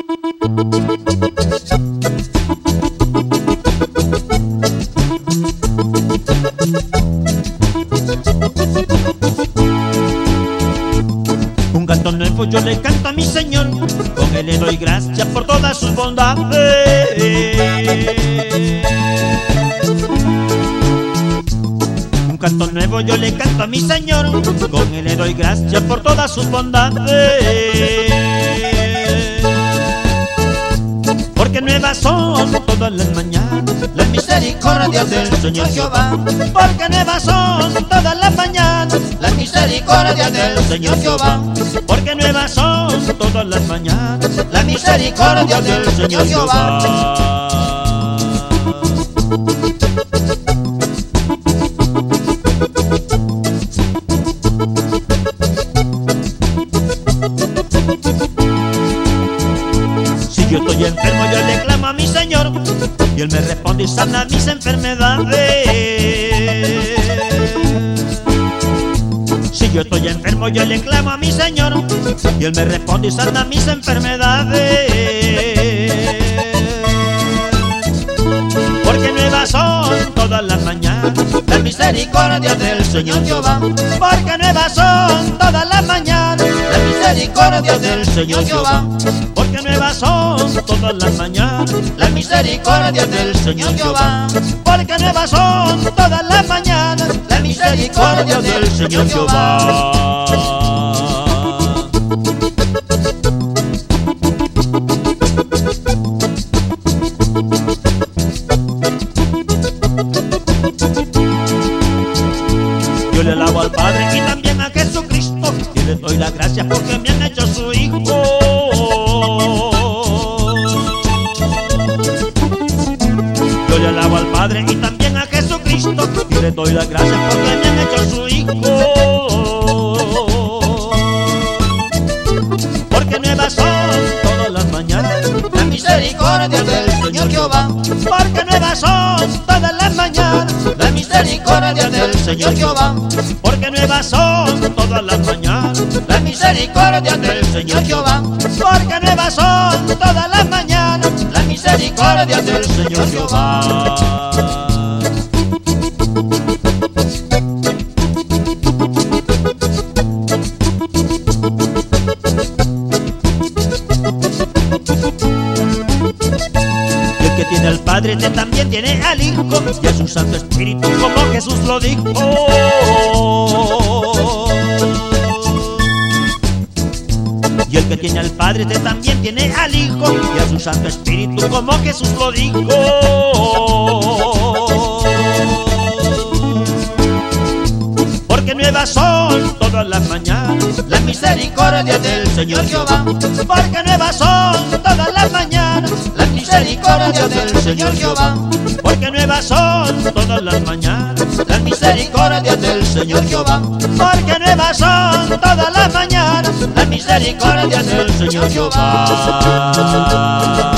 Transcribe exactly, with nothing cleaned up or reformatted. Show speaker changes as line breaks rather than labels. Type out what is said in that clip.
Un canto nuevo yo le canto a mi Señor, con él le doy gracias por todas sus bondades. Un canto nuevo yo le canto a mi Señor, con él le doy gracias por todas sus bondades. Porque nuevas son todas las mañanas las misericordias del Señor Jehová. Porque nuevas son todas las mañanas las misericordias del Señor Jehová. Porque nuevas son todas las mañanas las misericordias del Señor Jehová. Si yo estoy enfermo yo le clamo a mi Señor y Él me responde y sana mis enfermedades. Si yo estoy enfermo yo le clamo a mi Señor y Él me responde y sana mis enfermedades. Porque nuevas son todas las mañanas las misericordias del Señor Jehová. Porque nuevas son todas las mañanas las misericordias del Señor Jehová. Porque nuevas son todas las mañanas las misericordias del Señor Jehová. Porque nuevas son todas las mañanas las misericordias del Señor Jehová. Yo le alabo al Padre y también a Jesucristo y le doy las gracias porque me han hecho su hijo. Yo le alabo al Padre y también a Jesucristo y le doy las gracias porque me han hecho su hijo. Porque nuevas son todas las mañanas las misericordias del Señor Jehová. Porque nuevas son todas las mañanas las misericordias del Señor Jehová. Porque nuevas son todas las mañanas las misericordias del Señor Jehová. Porque nuevas son todas las mañanas las misericordias del Señor Jehová. Que tiene al Padre, este también tiene al Hijo y a su Santo Espíritu, como Jesús lo dijo. Y el que tiene al Padre, este también tiene al Hijo y a su Santo Espíritu, como Jesús lo dijo. Porque nuevas son todas las mañanas las misericordias del Señor Jehová. Porque nuevas son todas las mañanas las misericordias del Señor Jehová. Porque nuevas son todas las mañanas las misericordias del Señor Jehová. Porque nuevas son todas las mañanas las misericordias del Señor Jehová.